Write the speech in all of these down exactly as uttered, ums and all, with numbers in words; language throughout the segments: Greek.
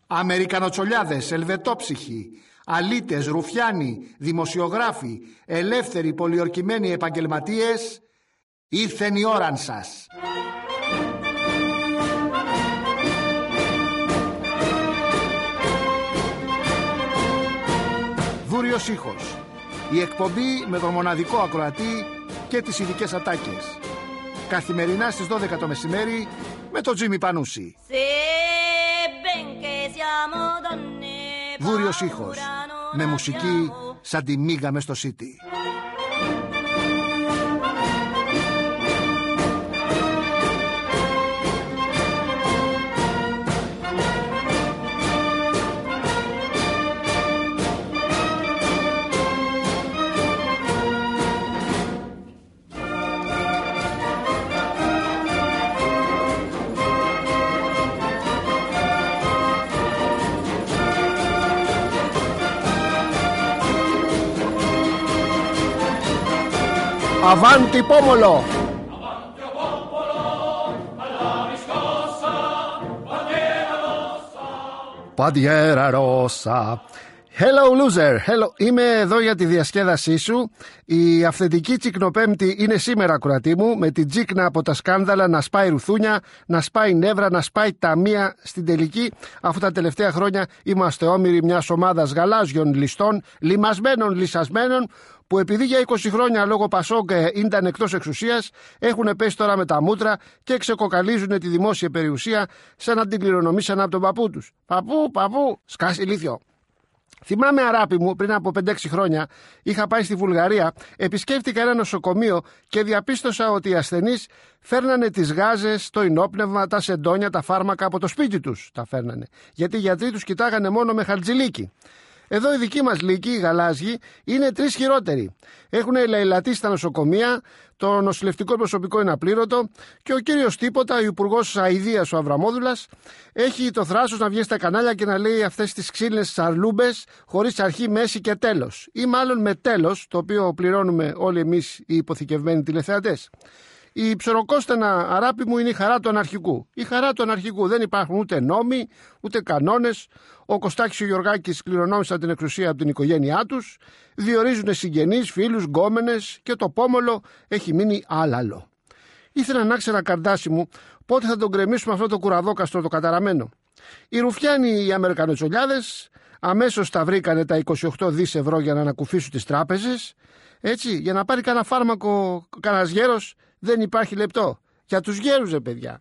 Αμερικανοτσολιάδες, ελβετόψυχοι, αλήτες, ρουφιάνοι, δημοσιογράφοι, ελεύθεροι, πολιορκημένοι επαγγελματίες, ήρθεν η ώραν σας. Δούριος ήχος. Η εκπομπή με τον μοναδικό ακροατή και τις ειδικές ατάκες. Καθημερινά στις δώδεκα το μεσημέρι με τον Τζίμι Πανούση. Δούριος ήχος. Με μουσική σαν τη μίγα μες στο City. Avanti pomolo! Avanti popolo, alla riscossa, bandiera rossa. Bandiera rossa. Hello loser, hello. Είμαι εδώ για τη διασκέδασή σου. Η αυθεντική τσικνοπέμπτη είναι σήμερα, ακροατή μου, με την τσίκνα από τα σκάνδαλα να σπάει ρουθούνια, να σπάει νεύρα, να σπάει ταμεία στην τελική, αφού τα τελευταία χρόνια είμαστε όμοιροι μιας ομάδας γαλάζιων ληστών, λιμασμένων, λυσασμένων, που επειδή για είκοσι χρόνια λόγω Πασόκ ήταν εκτός εξουσίας, έχουν πέσει τώρα με τα μούτρα και ξεκοκαλίζουν τη δημόσια περιουσία σαν να την κληρονομήσαν από τον παππού τους. Παππού, παππού, σκάσει ηλίθιο. Θυμάμαι, αράπη μου, πριν από πέντε έξι χρόνια είχα πάει στη Βουλγαρία, επισκέφτηκα ένα νοσοκομείο και διαπίστωσα ότι οι ασθενείς φέρνανε τις γάζες, το ενόπνευμα, τα σεντόνια, τα φάρμακα από το σπίτι τους. Τα φέρνανε. Γιατί οι γιατροί τους κοιτάγανε μόνο με χαρτζηλίκι. Εδώ οι δικοί μας λύκοι, οι γαλάζιοι, είναι τρεις χειρότεροι. Έχουν ελεηλατήσει στα νοσοκομεία, το νοσηλευτικό προσωπικό είναι απλήρωτο και ο κύριος Τίποτα, ο υπουργός αηδείας ο Αβραμόδουλας, έχει το θράσος να βγει στα κανάλια και να λέει αυτές τις ξύλινες σαρλούμπες χωρίς αρχή, μέση και τέλος. Ή μάλλον με τέλος, το οποίο πληρώνουμε όλοι εμείς οι υποθηκευμένοι τηλεθεατές. Η ψωροκόστενα, αράπη μου, είναι η χαρά του αναρχικού. Η χαρά του αναρχικού. Δεν υπάρχουν ούτε νόμοι, ούτε κανόνες. Ο Κωστάκης και ο Γιωργάκης κληρονόμησαν την εξουσία από την οικογένειά τους. Διορίζουν συγγενείς, φίλους, γκόμενες και το πόμολο έχει μείνει άλαλο. Ήθελα να ξέρα, καρδάσι μου, πότε θα τον κρεμίσουμε αυτό το κουραδόκαστρο το καταραμένο. Οι ρουφιάνοι, οι Αμερικανοτσολιάδες, αμέσως τα βρήκανε τα είκοσι οκτώ δισεκατομμύρια ευρώ για να ανακουφίσουν τις τράπεζες. Έτσι, για να πάρει κανένα φάρμακο κανένας γέρος, δεν υπάρχει λεπτό. Για τους γέρους, ρε παιδιά.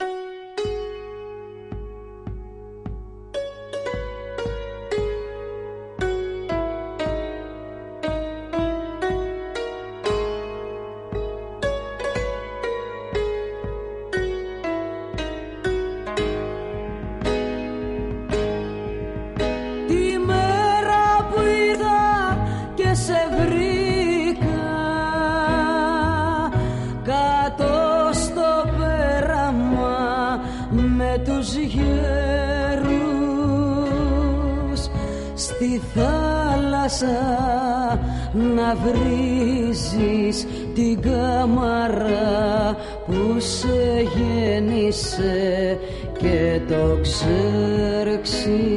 Στη θάλασσα να βρίζεις την κάμαρα που σε γέννησε και το ξέρξει.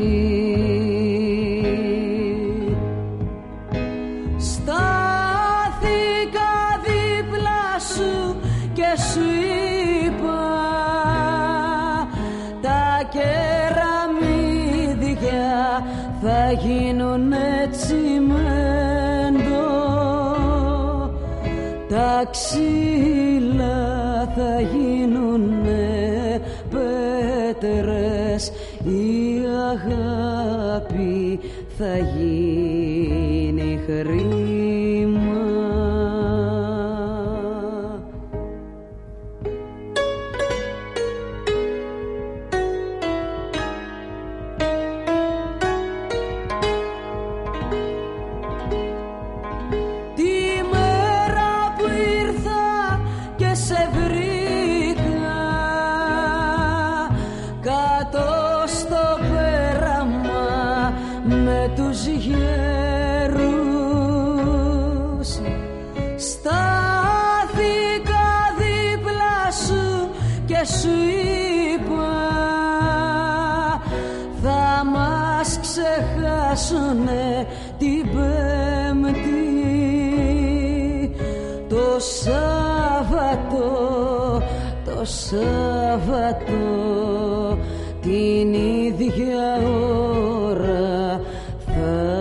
Στάθηκα δίπλα σου και σου είπα τα κεραμίδια θα γίνουνε τσιμέντο, τα ξύλα θα γίνουνε πέτρες, η αγάπη θα γίνει χρήμα. Σου είπα θα μας ξεχάσουνε την Πέμπτη. Το Σάββατο, το Σάββατο, την ίδια ώρα θα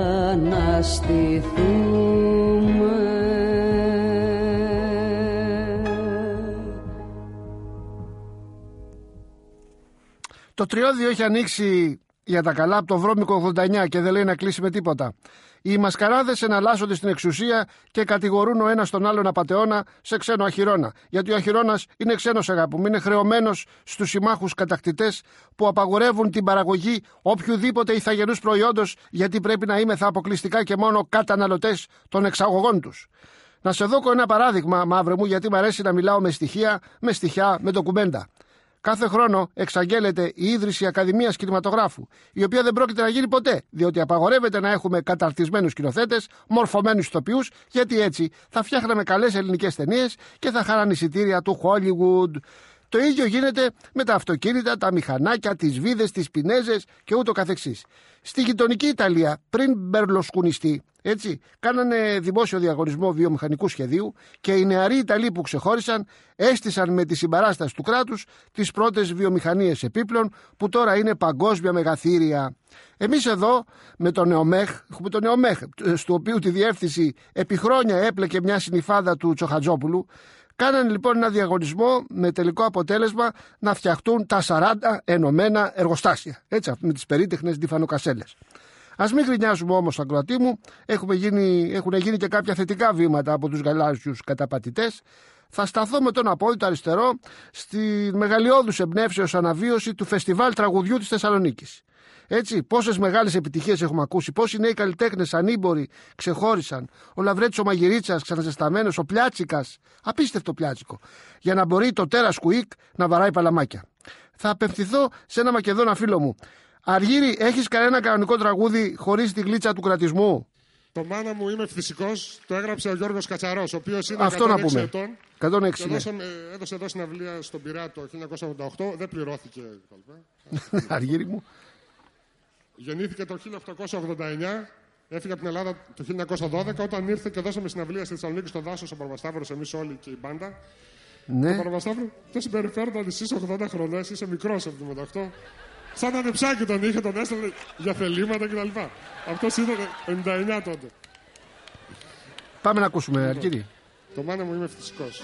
αναστηθούμε. Το τριώδιο έχει ανοίξει για τα καλά από το βρώμικο ογδόντα εννιά και δεν λέει να κλείσει με τίποτα. Οι μασκαράδες εναλλάσσονται στην εξουσία και κατηγορούν ο ένας τον άλλον απατεώνα σε ξένο αχυρώνα. Γιατί ο αχυρώνας είναι ξένος, αγάπη μου, είναι χρεωμένος στους συμμάχους κατακτητές που απαγορεύουν την παραγωγή οποιοδήποτε ηθαγενούς προϊόντος, γιατί πρέπει να είμεθα αποκλειστικά και μόνο καταναλωτές των εξαγωγών τους. Να σε δώκω ένα παράδειγμα, μαύρε μου, γιατί μου αρέσει να μιλάω με στοιχεία, με στοιχιά, με ντοκουμέντα. Κάθε χρόνο εξαγγέλλεται η ίδρυση Ακαδημίας Κινηματογράφου, η οποία δεν πρόκειται να γίνει ποτέ, διότι απαγορεύεται να έχουμε καταρτισμένους σκηνοθέτες, μορφωμένους ηθοποιούς, γιατί έτσι θα φτιάχναμε καλές ελληνικές ταινίες και θα χάραν εισιτήρια του Hollywood. Το ίδιο γίνεται με τα αυτοκίνητα, τα μηχανάκια, τις βίδες, τις πινέζες και ούτω καθεξής. Στη γειτονική Ιταλία, πριν μπερλοσκουνιστεί, έτσι, κάνανε δημόσιο διαγωνισμό βιομηχανικού σχεδίου και οι νεαροί Ιταλοί που ξεχώρισαν έστησαν με τη συμπαράσταση του κράτους τις πρώτες βιομηχανίες επίπλων που τώρα είναι παγκόσμια μεγαθύρια. Εμείς εδώ με το ΝΕΟΜΕΧ, έχουμε το ΝΕΟΜΕΧ, στο οποίο τη διεύθυνση επί χρόνια έπλεκε μια συνυφάδα του Τσοχατζόπουλου. Κάνανε λοιπόν ένα διαγωνισμό με τελικό αποτέλεσμα να φτιαχτούν τα σαράντα ενωμένα εργοστάσια. Έτσι, με τις περίτεχνες διφανοκασέλες. Ας μην γκρινιάζουμε όμως, ακροατή μου, έχουμε γίνει, έχουν γίνει και κάποια θετικά βήματα από τους γαλάζιους καταπατητές. Θα σταθώ με τον απόλυτο αριστερό στη μεγαλειώδους εμπνεύσεως αναβίωση του Φεστιβάλ Τραγουδιού της Θεσσαλονίκης. Έτσι, πόσες μεγάλες επιτυχίες έχουμε ακούσει, πόσοι νέοι καλλιτέχνες ανήμποροι ξεχώρισαν. Ο Λαβρέτης ο Μαγειρίτσας, ξαναζεσταμένος, ο Πλιάτσικας, απίστευτο Πλιάτσικο, για να μπορεί το τέρας Κουίκ να βαράει παλαμάκια. Θα απευθυνθώ σε ένα Μακεδόνα φίλο μου. Αργύρι, έχεις κανένα κανονικό τραγούδι χωρίς τη γλίτσα του κρατισμού? Το μάνα μου είμαι φυσικός, το έγραψε ο Γιώργος Κατσαρός, ο οποίος είναι Αυτό εκατόν έξι να πούμε. ετών. εκατόν έξι, Και ναι. έδωσε, έδωσε εδώ συναυλία στον Πειραιά το χίλια εννιακόσια ογδόντα οκτώ, δεν πληρώθηκε. Αργύρι μου. Γεννήθηκε το χίλια οκτακόσια ογδόντα εννιά, έφυγε από την Ελλάδα το χίλια εννιακόσια δώδεκα, όταν ήρθε και δώσαμε συναυλία στη Θεσσαλονίκη στο δάσος ο Παρβασταύρος, εμείς όλοι και η μπάντα. Ναι. Ο Παρβασταύρος, το συμπεριφέρονταν ότι είσαι ογδόντα χρονών, είσαι μικρός εβδομήντα οκτώ. Σαν ανεψάκι τον είχε, τον έστελνε για θελήματα κτλ. Αυτός ήταν ενενήντα εννιά τότε. Πάμε να ακούσουμε, Αργύρι. Το μάνα μου είμαι φυσικός.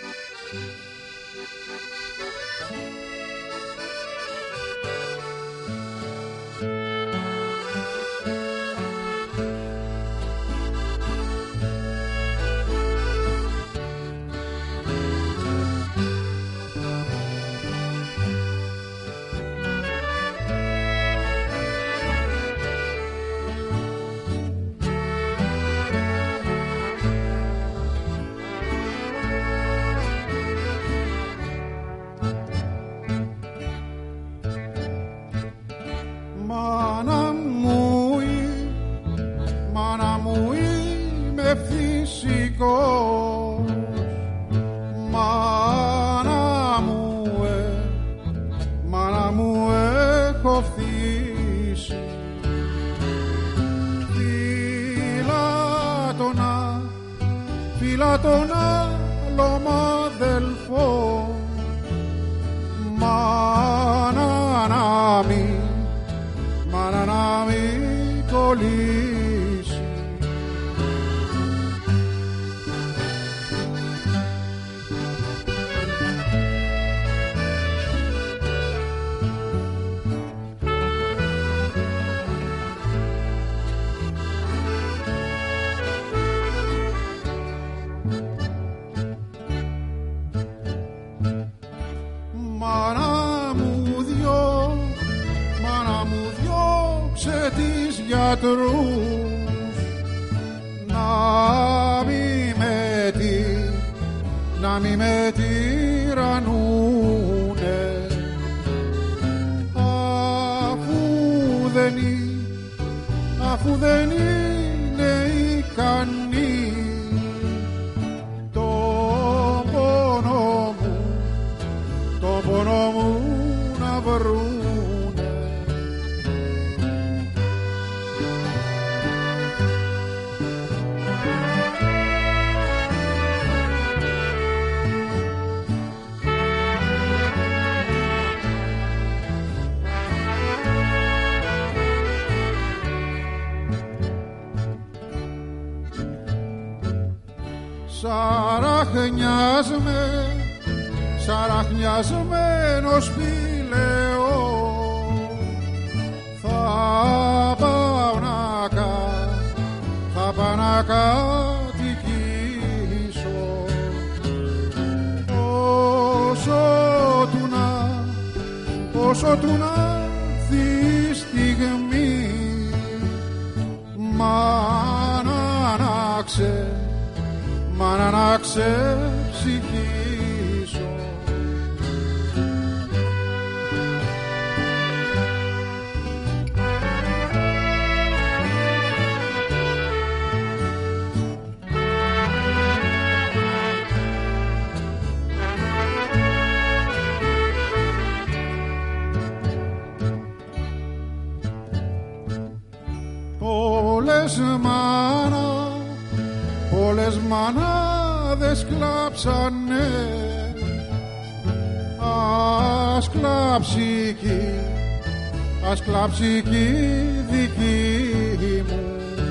Μάνα μου, μάνα μου είμαι φυσικός. Μάνα μου, ε, μάνα μου έχω φύση. Φίλα τον α, φίλα τον άλλο μ' αδελφό. Μάνα να μην, μάνα να μην κολλήσει. Μάνα μου δυο, μάνα μου διώξε τις γιατρούς, να μη με τι, να μη με τυραννούνε, αφού δεν είναι, αφού δεν είναι ικανοί τον πόνο μου, τον πόνο μου να βρούνε. Σαραχνιάσμε, σαραχνιασμένος πήλαιο, θα πάω να κα, θα πάω να κατοικήσω, όσο του να, όσο του να έρθει η στιγμή, μάνα να ξε, μάνα να ξεψυχήσω. Όλες μάνα, όλες μανάδες κλάψανε, ας κλάψει κι, ας κλάψει κι η δική μου.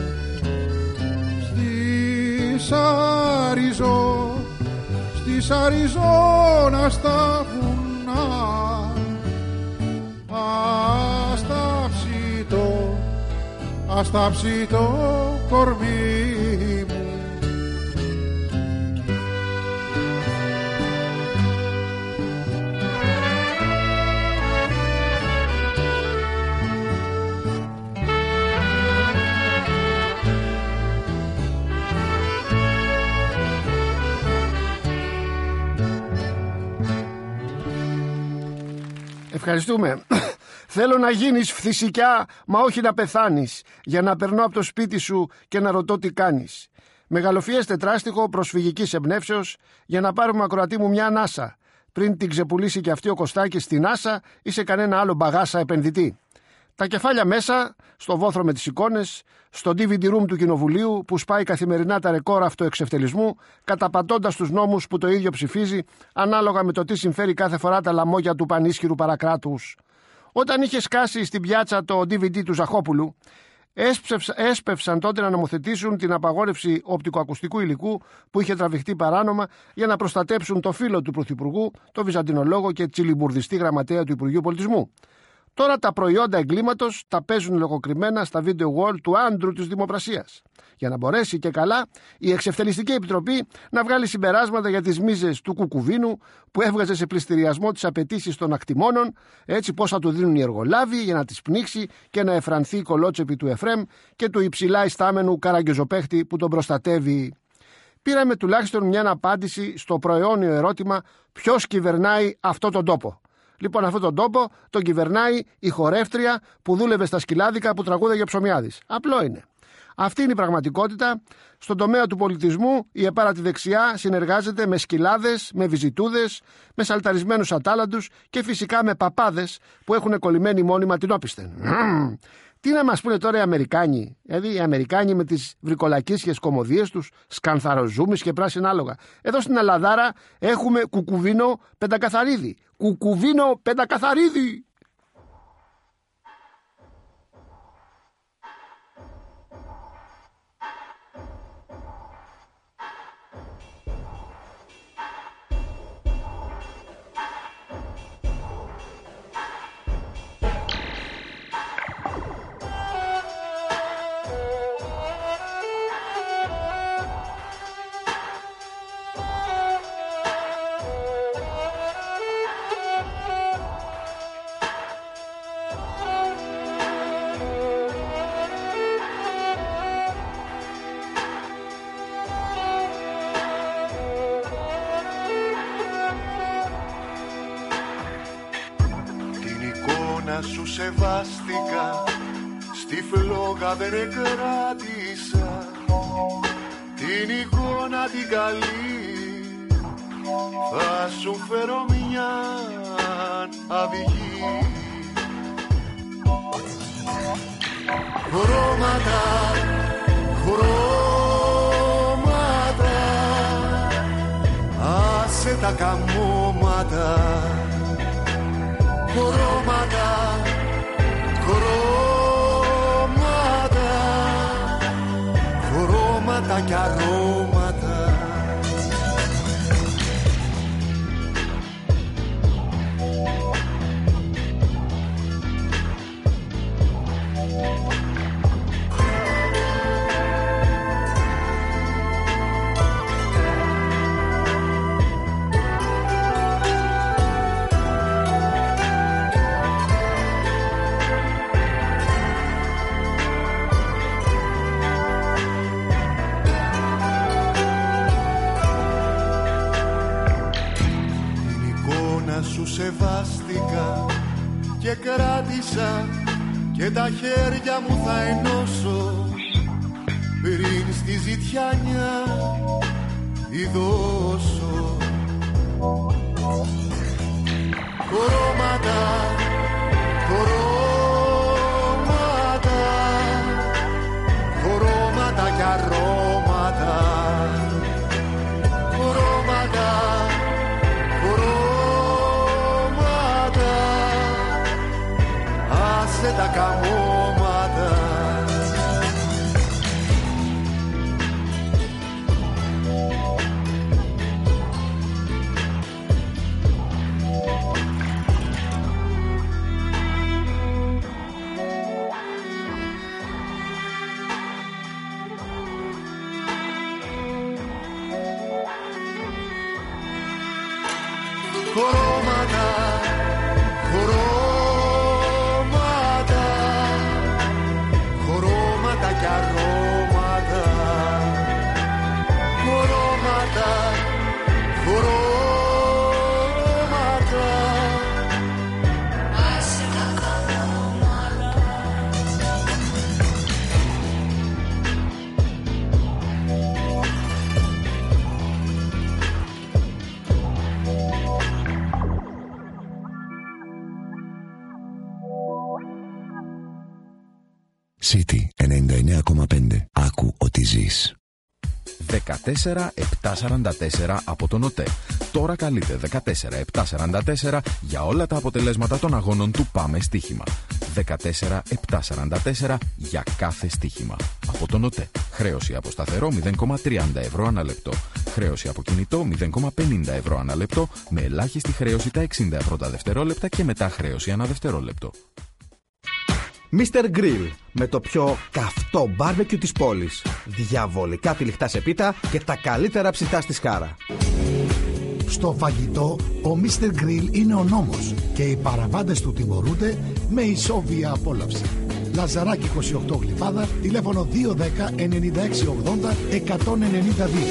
Στις Αριζό, στις Αριζόνα στα βουνά, ας τάψει το, ας τάψει το κορμί μου. Ευχαριστούμε. Θέλω να γίνεις φθησικιά, μα όχι να πεθάνεις, για να περνώ από το σπίτι σου και να ρωτώ τι κάνεις. Μεγαλοφιές τετράστιχο προσφυγικής εμπνεύσεως, για να πάρουμε ακροατή μου μια ανάσα, πριν την ξεπουλήσει και αυτή ο Κωστάκης στην άσα ή σε κανένα άλλο μπαγάσα επενδυτή. Τα κεφάλια μέσα, στο βόθρο με τις εικόνες, στο ντι βι ντι room του Κοινοβουλίου που σπάει καθημερινά τα ρεκόρ αυτοεξευτελισμού, καταπατώντας τους νόμους που το ίδιο ψηφίζει, ανάλογα με το τι συμφέρει κάθε φορά τα λαμόγια του πανίσχυρου παρακράτους. Όταν είχε σκάσει στην πιάτσα το ντι βι ντι του Ζαχόπουλου, έσπευσαν τότε να νομοθετήσουν την απαγόρευση οπτικοακουστικού υλικού που είχε τραβηχτεί παράνομα για να προστατέψουν το φίλο του Πρωθυπουργού, το βυζαντινολόγο και τσιλιμπουρδιστή γραμματέα του Υπουργείου Πολιτισμού. Τώρα τα προϊόντα εγκλήματος τα παίζουν λογοκριμμένα στα video wall του άντρου της δημοπρασίας. Για να μπορέσει και καλά η Εξευτελιστική Επιτροπή να βγάλει συμπεράσματα για τις μίζες του Κουκουβίνου που έβγαζε σε πληστηριασμό τις απαιτήσεις των ακτιμώνων, έτσι πώς θα του δίνουν οι εργολάβοι για να τις πνίξει και να εφρανθεί η κολότσεπη του Εφρέμ και του υψηλά ιστάμενου καραγκιοζοπαίχτη που τον προστατεύει. Πήραμε τουλάχιστον μια απάντηση στο προαιώνιο ερώτημα ποιος κυβερνάει αυτόν τον τόπο. Λοιπόν, αυτόν τον τόπο τον κυβερνάει η χορεύτρια που δούλευε στα σκυλάδικα που τραγούδαγε Ψωμιάδης. Απλό είναι. Αυτή είναι η πραγματικότητα. Στον τομέα του πολιτισμού η επάρατη δεξιά συνεργάζεται με σκυλάδες, με βυζιτούδες, με σαλταρισμένους ατάλαντους και φυσικά με παπάδες που έχουν κολλημένη μόνιμα την όπισθεν. Τι να μας πούνε τώρα οι Αμερικάνοι, δηλαδή οι Αμερικάνοι με τις βρικολακίσιες κομμωδίες τους, σκανθαροζούμις και πράσινα άλογα. Εδώ στην Ελλαδάρα έχουμε κουκουβίνο πεντακαθαρίδι. Κουκουβίνο πεντακαθαρίδι. Σου σεβάστηκα, στη φλόγα δεν κράτησα την εικόνα την καλή, θα σου φέρω μια αυγή. Χρώματα, χρώματα, άσε τα καμώματα. Χρώματα, χρώματα, χρώματα κι αρώματα. κράτησα και τα χέρια μου θα ενώσω πριν στη ζητιάνια ειδώσω. Χρώματα, χρώματα, χρώματα κι αρώματα, χρώματα, χρώματα, άσε τα καμώματα. Χρώματα, χρώματα, χρώματα κι αρώματα, χρώματα, χρώματα, άσε τα χρώματα. City ενενήντα εννέα κόμμα πέντε. Άκου ότι ζεις. δεκατέσσερα επτακόσια σαράντα τέσσερα από τον ΟΤΕ. Τώρα καλείτε δεκατέσσερα επτακόσια σαράντα τέσσερα για όλα τα αποτελέσματα των αγώνων του Πάμε Στοίχημα. δεκατέσσερα επτακόσια σαράντα τέσσερα για κάθε στοίχημα. Από τον ΟΤΕ. Χρέωση από σταθερό μηδέν κόμμα τριάντα ευρώ ανά λεπτό. Χρέωση από κινητό μηδέν κόμμα πενήντα ευρώ ανά λεπτό, με ελάχιστη χρέωση τα εξήντα πρώτα δευτερόλεπτα και μετά χρέωση ανά δευτερόλεπτο. μίστερ Grill, με το πιο καυτό μπάρμπεκιου της πόλης. Διαβολικά τυλιχτά σε πίτα και τα καλύτερα ψητά στη σκάρα. Στο φαγητό, ο μίστερ Grill είναι ο νόμος και οι παραβάτες του τιμωρούνται με ισόβια απόλαυση. Λαζαράκι είκοσι οκτώ Γλυφάδα, τηλέφωνο δύο ένα μηδέν εννιά έξι ογδόντα εκατόν ενενήντα δύο.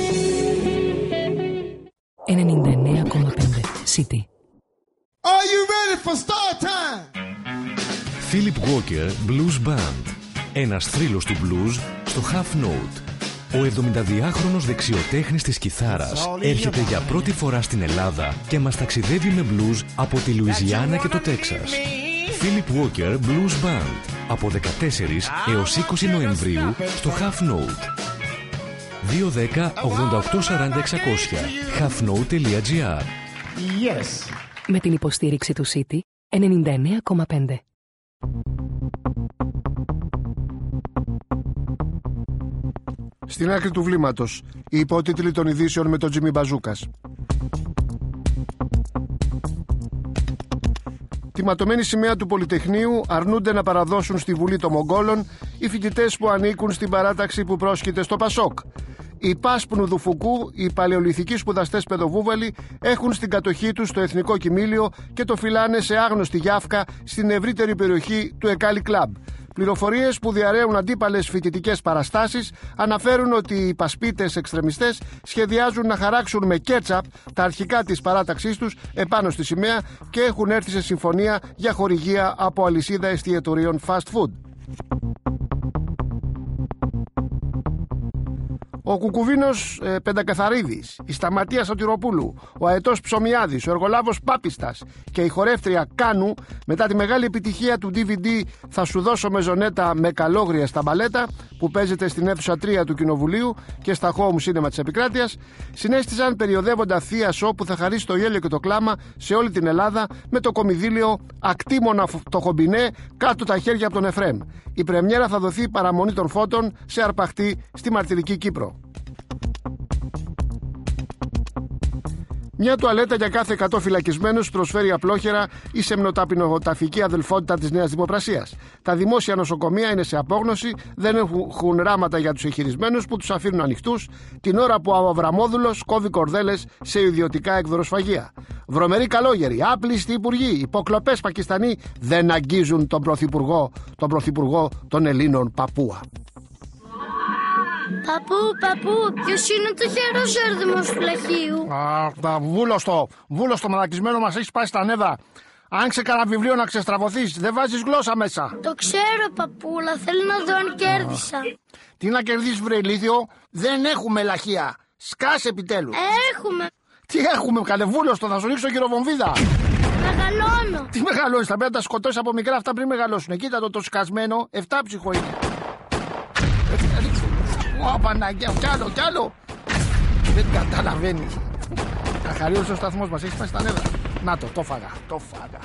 ενενήντα εννέα κόμμα πέντε City. Are you ready for start time? Philip Walker Blues Band. Ένας θρύλος του blues στο Half Note. Ο εβδομηνταδυάχρονος δεξιοτέχνης της κιθάρας έρχεται για πρώτη φορά στην Ελλάδα και μας ταξιδεύει με blues από τη Λουιζιάννα και το Τέξας. Philip Walker Blues Band από δεκατέσσερις έως είκοσι Νοεμβρίου στο Half Note. δύο ένα μηδέν ογδόντα οκτώ σαράντα εξακόσια halfnote τελεία gr. Yes. Με την υποστήριξη του City ενενήντα εννέα κόμμα πέντε. Στην άκρη του βλήματος, οι υπότιτλοι των ειδήσεων με τον Τζίμι Μπαζούκας. Τη ματωμένη σημαία του Πολυτεχνείου αρνούνται να παραδώσουν στη Βουλή των Μογγόλων οι φοιτητές που ανήκουν στην παράταξη που πρόσκειται στο Πασόκ. Οι Πάσπνου Δουφουκού, οι παλαιολιθικοί σπουδαστές παιδοβούβαλοι, έχουν στην κατοχή τους το Εθνικό Κοιμήλιο και το φυλάνε σε άγνωστη γιάφκα στην ευρύτερη περιοχή του Εκάλι Κλαμπ. Πληροφορίες που διαρρέουν αντίπαλες φοιτητικές παραστάσεις αναφέρουν ότι οι πασπίτες εξτρεμιστές σχεδιάζουν να χαράξουν με κέτσαπ τα αρχικά της παράταξής τους επάνω στη σημαία και έχουν έρθει σε συμφωνία για χορηγία από αλυσίδα εστιατορίων fast food. Ο Κουκουβίνος ε, Πεντακαθαρίδης, η Σταματία Σωτηροπούλου, ο αετός Ψωμιάδης, ο εργολάβος Πάπιστας και η χορεύτρια Κάνου, μετά τη μεγάλη επιτυχία του ντι βι ντι «Θα σου δώσω μεζονέτα με καλόγρια στα μπαλέτα», που παίζεται στην αίθουσα τρία του Κοινοβουλίου και στα home cinema της επικράτειας, συνέστησαν περιοδεύοντα θεία σο που θα χαρίσει το γέλιο και το κλάμα σε όλη την Ελλάδα με το κομιδίλιο «Ακτίμωνα το χομπινέ, κάτω τα χέρια από τον Εφρέμ». Η πρεμιέρα θα δοθεί παραμονή των φώτων σε Αρπαχτή στη μαρτυρική Κύπρο. Μια τουαλέτα για κάθε εκατό φυλακισμένους προσφέρει απλόχερα η σεμνοταπεινοταφική αδελφότητα της Νέας Δημοπρασίας. Τα δημόσια νοσοκομεία είναι σε απόγνωση, δεν έχουν ράματα για τους εγχειρισμένους που τους αφήνουν ανοιχτούς, την ώρα που ο Αβραμόδουλος κόβει κορδέλες σε ιδιωτικά εκδροσφαγεία. Βρωμεροί καλόγεροι, άπλιστοι υπουργοί, υποκλοπές Πακιστανοί δεν αγγίζουν τον πρωθυπουργό, τον πρωθυπουργό των Ελλήνων Παππούα. Παππού, παππού, ποιος είναι το χερός έρδημος του λαχείου? Α, βούλωστο, βούλωστο μαλακισμένο μας έχει πάει στα νεύρα. Άνοιξε κανένα βιβλίο να ξεστραβωθείς. Δεν βάζεις γλώσσα μέσα. Το ξέρω, παππούλα. Θέλω να δω αν κέρδισα. Τι να κερδίσεις, βρε ηλίθιο. Δεν έχουμε λαχεία. Σκάσε επιτέλους. Έχουμε. Τι έχουμε, καλεβούλωστο, θα σου ρίξω χειροβομβίδα. Μεγαλώνω. Τι μεγαλώνεις, θα πρέπει να τα σκοτώσεις από μικρά αυτά πριν μεγαλώσουν. Κοίτα το το σκασμένο, εφτάψυχο είναι. Ω, Παναγιά, κι άλλο, κι άλλο. Δεν καταλαβαίνεις. Αχαρίως ο σταθμός μας, έχει πάει στα νεύρα. Να το, το φάγα, το φάγα.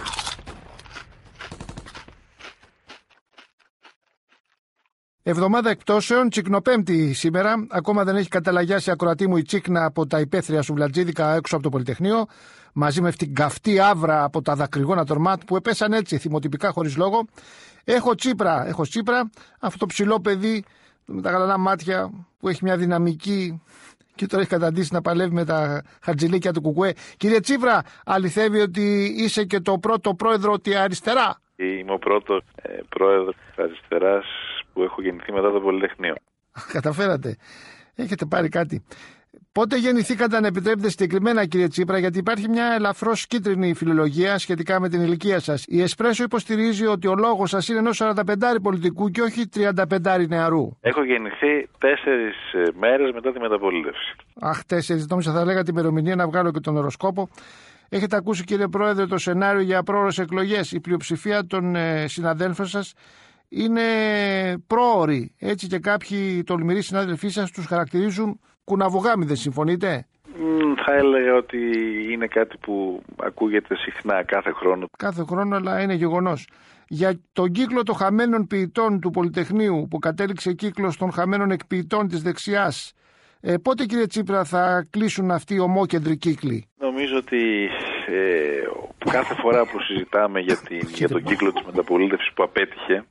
Εβδομάδα εκπτώσεων, Τσικνοπέμπτη σήμερα. Ακόμα δεν έχει καταλαγιάσει ακροατή μου η Τσίκνα από τα υπαίθρια σουβλατζίδικα έξω από το Πολυτεχνείο. Μαζί με την καυτή άβρα από τα δακρυγόνα τορμάτ που επέσαν έτσι θυμοτυπικά χωρίς λόγο. Έχω Τσίπρα, έχω Τσίπρα, αυτό το ψηλό παιδί με τα γαλανά μάτια που έχει μια δυναμική και τώρα έχει καταντήσει να παλεύει με τα χατζηλίκια του Κουκουέ. Κύριε Τσίπρα, αληθεύει ότι είσαι και το πρώτο πρόεδρο τη αριστερά? Είμαι ο πρώτος ε, πρόεδρος της αριστεράς που έχω γεννηθεί μετά το Πολυτεχνείο. Καταφέρατε. Έχετε πάρει κάτι. Πότε γεννηθήκατε, αν επιτρέπετε συγκεκριμένα, κύριε Τσίπρα, γιατί υπάρχει μια ελαφρώς κίτρινη φιλολογία σχετικά με την ηλικία σας. Η Εσπρέσο υποστηρίζει ότι ο λόγος σας είναι ενός σαρανταπεντάρι πολιτικού και όχι τριανταπεντάρι νεαρού. Έχω γεννηθεί τέσσερις μέρες μετά τη μεταπολίτευση. Αχ, τέσσερις. Νόμιζα θα λέγα την ημερομηνία να βγάλω και τον οροσκόπο. Έχετε ακούσει, κύριε Πρόεδρε, το σενάριο για πρόωρες εκλογές? Η πλειοψηφία των ε, συναδέλφων σας είναι πρόωροι. Έτσι και κάποιοι τολμηροί συνάδελφοί σας τους χαρακτηρίζουν κουναβογάμοι, δεν συμφωνείτε? Mm, θα έλεγα ότι είναι κάτι που ακούγεται συχνά κάθε χρόνο. Κάθε χρόνο, αλλά είναι γεγονός. Για τον κύκλο των χαμένων ποιητών του Πολυτεχνείου, που κατέληξε κύκλος των χαμένων εκποιητών της δεξιάς, ε, πότε, κύριε Τσίπρα, θα κλείσουν αυτοί οι ομόκεντροι κύκλοι? Νομίζω ότι ε, κάθε φορά που συζητάμε για, την, για τον κύκλο της μεταπολίτευσης που απέτυχε,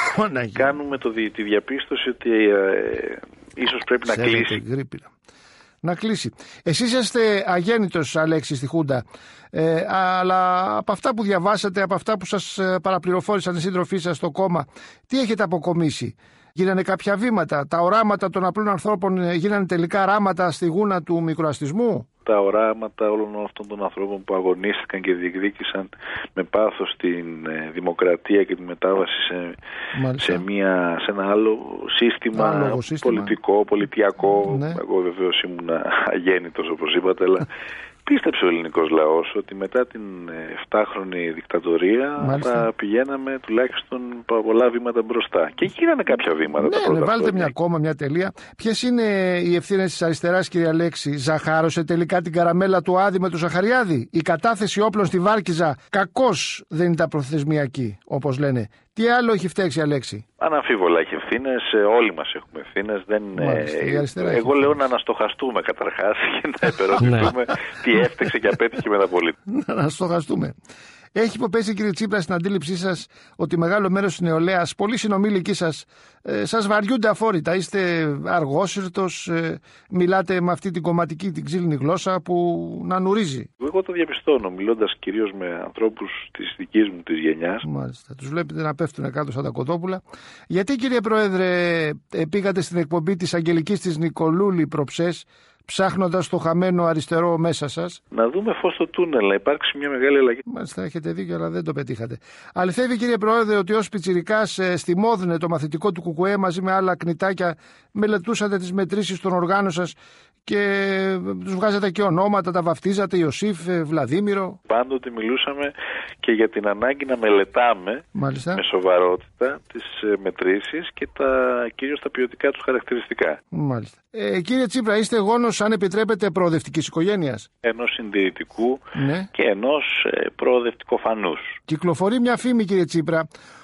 κάνουμε το, τη διαπίστωση ότι ε, ίσως πρέπει να Ξέρετε, κλείσει. Γρήπηρα. Να κλείσει. Εσείς είστε αγέννητος, Αλέξη, στη Χούντα. Ε, αλλά από αυτά που διαβάσατε, από αυτά που σας παραπληροφόρησαν οι σύντροφοί σας στο κόμμα, τι έχετε αποκομίσει? Γίνανε κάποια βήματα? Τα οράματα των απλών ανθρώπων γίνανε τελικά ράματα στη γούνα του μικροαστισμού? Τα οράματα όλων αυτών των ανθρώπων που αγωνίστηκαν και διεκδίκησαν με πάθος την ε, δημοκρατία και τη μετάβαση σε, σε, μια, σε ένα άλλο σύστημα, άλλο σύστημα. πολιτικό, πολιτιακό. Ναι. Εγώ βεβαίως ήμουν αγέννητος, όπως είπατε, αλλά πίστεψε ο ελληνικός λαός ότι μετά την εφτάχρονη δικτατορία Μάλιστα. θα πηγαίναμε τουλάχιστον πολλά βήματα μπροστά. Και γίνανε κάποια βήματα. Ναι, τα πρώτα ναι, βάλτε χρόνια. μια κόμμα, μια τελεία. Ποιες είναι οι ευθύνες της αριστεράς, κύριε Αλέξη? Ζαχάρωσε τελικά την καραμέλα του Άδη με τον Ζαχαριάδη? Η κατάθεση όπλων στη Βάρκιζα κακώς δεν ήταν προθεσμιακή, όπως λένε. Τι άλλο έχει φταίξει, Αλέξη? Αναμφίβολα έχει ευθύνες, όλοι μας έχουμε ευθύνες. Δεν, Μάλιστα, ε, εγώ λέω να αναστοχαστούμε καταρχάς και να επερωτηθούμε τι έφταξε και απέτυχε μεταπολίτευση. Να αναστοχαστούμε. Έχει υποπέσει, κύριε Τσίπρα, στην αντίληψή σας ότι μεγάλο μέρος της νεολαίας, πολλοί συνομήλικοί σας, ε, σας βαριούνται αφόρητα? Είστε αργόσυρτος, ε, μιλάτε με αυτή την κομματική, την ξύλινη γλώσσα που να νουρίζει. Εγώ το διαπιστώνω, μιλώντας κυρίως με ανθρώπους της δικής μου της γενιάς. Μάλιστα. Τους βλέπετε να πέφτουν κάτω σαν τα κοτόπουλα. Γιατί, κύριε Πρόεδρε, ε, πήγατε στην εκπομπή της Αγγελικής της Νικολούλη προψές, ψάχνοντας το χαμένο αριστερό μέσα σας? Να δούμε φως στο τούνελ, να υπάρξει μια μεγάλη αλλαγή. Μάλιστα, έχετε δίκιο, αλλά δεν το πετύχατε. Αληθεύει, κύριε Πρόεδρε, ότι ως πιτσιρικάς στη Μόδνε, το μαθητικό του Κουκουέ, μαζί με άλλα κνητάκια, μελετούσατε τις μετρήσεις των οργάνων σας και τους βγάζατε και ονόματα, τα βαφτίζατε, Ιωσήφ, Βλαδίμηρο. Πάντοτε μιλούσαμε και για την ανάγκη να μελετάμε Μάλιστα. με σοβαρότητα τις μετρήσεις και τα, κυρίως τα ποιοτικά τους χαρακτηριστικά. Μάλιστα. Ε, κύριε Τσίπρα, είστε γόνος, αν επιτρέπετε, προοδευτικής οικογένειας? Ενός συντηρητικού ναι. και ενός ε, προοδευτικοφανούς. Κυκλοφορεί μια φήμη, κύριε Τσίπρα,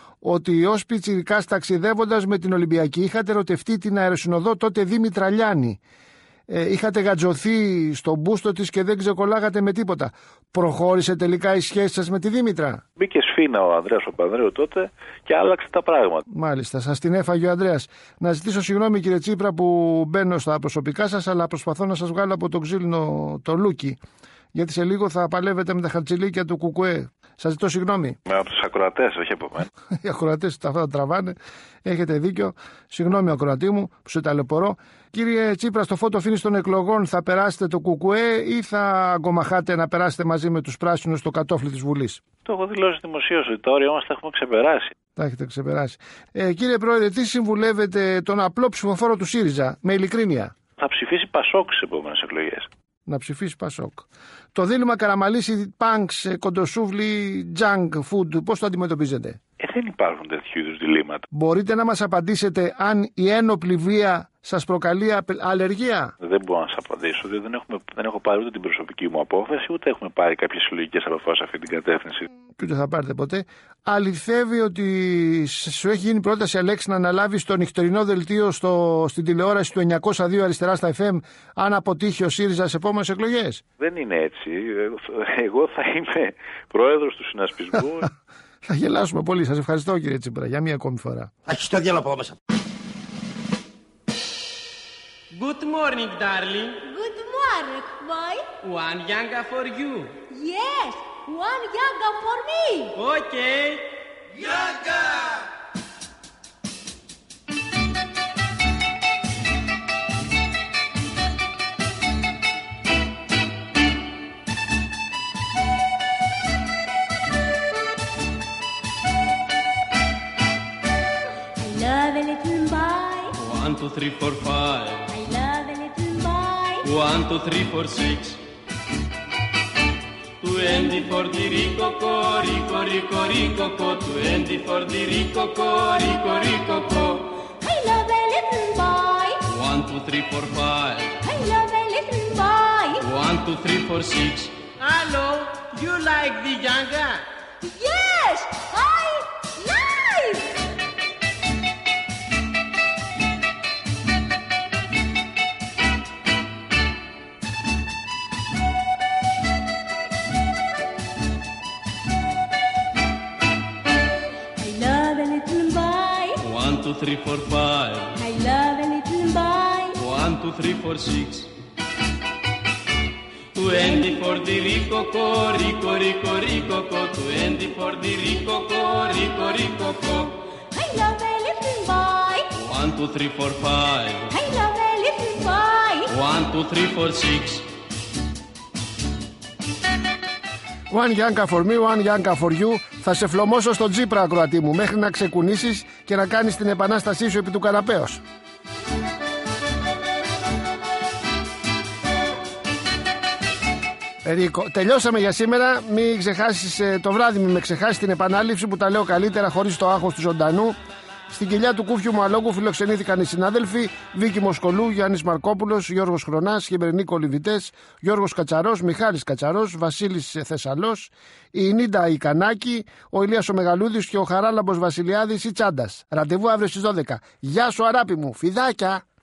ότι ως πιτσιρικάς ταξιδεύοντας με την Ολυμπιακή είχατε ερωτευτεί την αεροσυνοδό τότε Δήμητρα Λιάνη. Ε, είχατε γατζωθεί στον μπούστο της και δεν ξεκολλάγατε με τίποτα. Προχώρησε τελικά η σχέση σας με τη Δήμητρα? Μπήκε σφίνα ο Ανδρέας Παπανδρέου τότε και άλλαξε τα πράγματα. Μάλιστα, σας την έφαγε ο Ανδρέας. Να ζητήσω συγγνώμη, κύριε Τσίπρα, που μπαίνω στα προσωπικά σας, αλλά προσπαθώ να σας βγάλω από το ξύλινο το λούκι. γιατί σε λίγο θα παλεύετε με τα χαρτσιλίκια του Κουκουέ. Σας ζητώ συγγνώμη. Με από τους ακροατές, όχι από μένα. Οι ακροατές αυτά τα τραβάνε. Έχετε δίκιο. Συγγνώμη, ακροατή μου, που σε ταλαιπωρώ. Κύριε Τσίπρα, στο photo finish των εκλογών θα περάσετε το Κουκουέ ή θα αγκομαχάτε να περάσετε μαζί με τους πράσινους στο κατόφλι της Βουλής? Το έχω δηλώσει δημοσίως ότι τα όρια μας τα έχουμε ξεπεράσει. Τα έχετε ξεπεράσει. Ε, κύριε Πρόεδρε, τι συμβουλεύετε τον απλό ψηφοφόρο του ΣΥΡΙΖΑ, με ειλικρίνεια? Θα ψηφίσει Πασόκ στις επόμενες εκλογές. Να ψηφίσει Πασόκ. Το δίλημμα Καραμαλής, Πανξ, κοντοσούβλι, junk food, πώς το αντιμετωπίζετε? Ε, δεν υπάρχουν τέτοιου είδους διλήμματα. Μπορείτε να μας απαντήσετε αν η ένοπλη βία σας προκαλεί αλλεργία? Δεν μπορώ να σας απαντήσω, διότι δεν, έχουμε, δεν έχω πάρει ούτε την προσωπική μου απόφαση, ούτε έχουμε πάρει κάποιες συλλογικές αποφάσεις σε αυτή την κατεύθυνση. Και ούτε θα πάρετε ποτέ. Αληθεύει ότι σου έχει γίνει πρόταση, Αλέξη, να αναλάβεις το νυχτερινό δελτίο στο, στην τηλεόραση του εννιακόσια δύο αριστερά στα εφ εμ, αν αποτύχει ο ΣΥΡΙΖΑ σε επόμενες εκλογές? Δεν είναι έτσι. Εγώ θα είμαι πρόεδρος του συνασπισμού. Θα γελάσουμε πολύ. Σας ευχαριστώ, κύριε Τσίπρα, για μία ακόμη φορά. Αχ, το διάλογο από μέσα. Good morning, darling. Good morning, boy. One yanga for you. Yes, one yanga for me. Okay. Yanga! Love a little boy. One, two, three, four, five. I love a little boy. One, two, three, four, six. Twenty for the rico, rico, rico, rico, rico. Twenty for the rico, rico, rico, rico. I love a little boy. One, two, three, four, five. I love a little boy. One, two, three, four, six. Hello, you like the yanga? Yes, I like. One, two, three, four, five. I love a little boy. One, two, three, four, six. Twenty for the rico, rico, rico, rico, twenty for the rico, rico, rico, rico. I love a little boy. One, two, three, four, five. I love a little boy. One, two, three, four, six. One Yanka for me, one Yanka for you. Θα σε φλωμώσω στον Τσίπρα, ακροατή μου, μέχρι να ξεκουνήσεις και να κάνεις την επανάστασή σου επί του καναπέως. Ρίκο, τελειώσαμε για σήμερα. Μην ξεχάσεις το βράδυ, μην με ξεχάσεις την επανάληψη που τα λέω καλύτερα χωρίς το άγχος του ζωντανού. Στην κοιλιά του Κούφιου μου αλόγου φιλοξενήθηκαν οι συνάδελφοι Βίκη Μοσκολού, Γιάννης Μαρκόπουλος, Γιώργος Χρονάς, Χειμερινή Κολυβητές, Γιώργος Κατσαρός, Μιχάλης Κατσαρός, Βασίλης Θεσσαλός, η Νίντα Ικανάκη, ο Ηλίας ο Μεγαλούδης και ο Χαράλαμπος Βασιλιάδης η Τσάντας. Ραντεβού αύριο στις δώδεκα. Γεια σου, αράπη μου, φιδάκια!